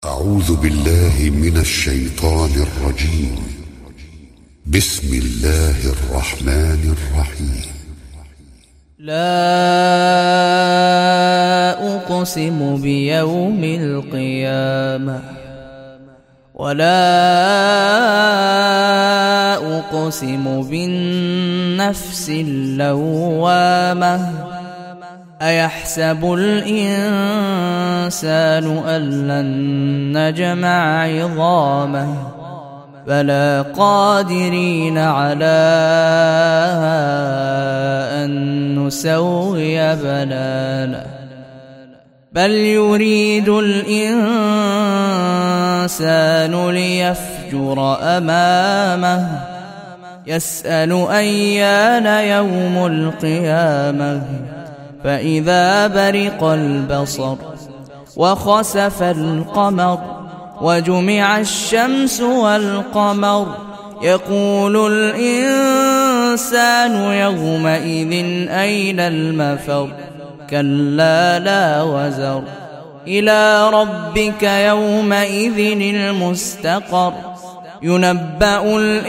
أعوذ بالله من الشيطان الرجيم. بسم الله الرحمن الرحيم. لا أقسم بيوم القيامة ولا أقسم بالنفس اللوامة أيحسب الإنسان أن لن نجمع عظامه بلى قادرين على أن نسوي بنانه بل يريد الإنسان ليفجر أمامه يسأل أيان يوم القيامة فإذا برق البصر وخسف القمر وجمع الشمس والقمر يقول الإنسان يومئذ أين المفر كلا لا وزر إلى ربك يومئذ المستقر ينبأ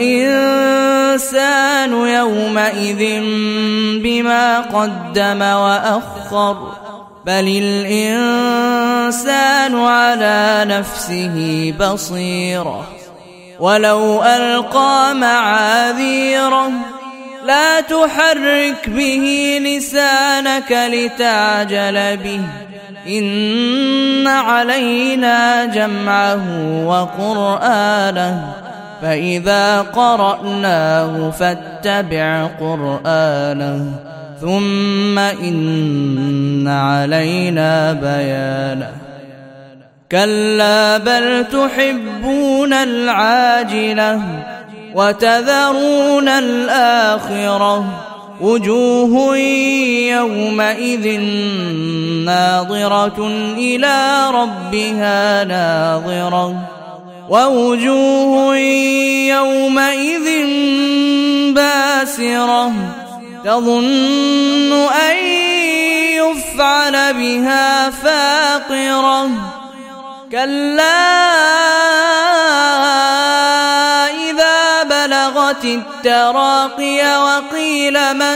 الإنسان يومئذ بما قدم وأخر بل الإنسان على نفسه بصيرة ولو ألقى معاذيره لا تحرك به لسانك لتعجل به إن علينا جمعه وقرآنه فإذا قرأناه فاتبع قرآنه ثم إن علينا بيانه كلا بل تحبون العاجلة وتذرون الآخرة وجوه يومئذ ناظرة إلى ربها ناظرة ووجوه يومئذ باسرة تظن أن يفعل بها فاقرة كلا إذا بلغت التراقي وقيل من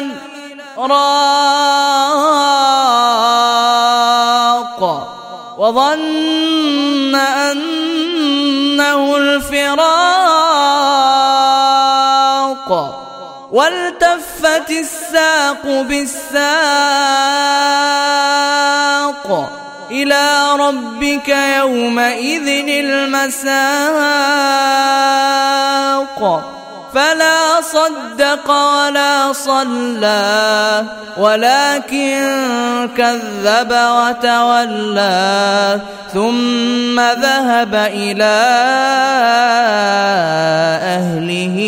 راق وظن أنه الفراق والتفت الساق بالساق إلى ربك يومئذ المساق فلا صدق ولا صلى ولكن كذب وتولى ثم ذهب إلى أهله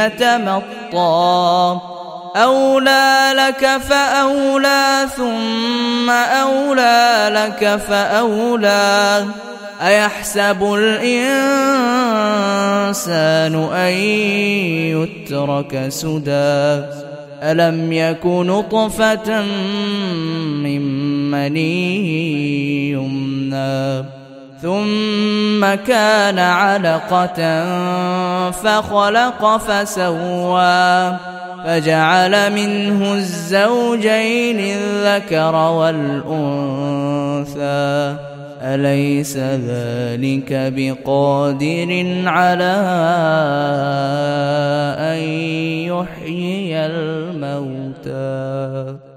يتمطى أولى لك فأولى ثم أولى لك فأولى أيحسب الإنسان أن يترك سدى ألم يك نطفة من مني يمنى ثم كان علقة فخلق فسوى فجعل منه الزوجين الذكر والأنثى أليس ذلك بقادر على أن يحيي الموتى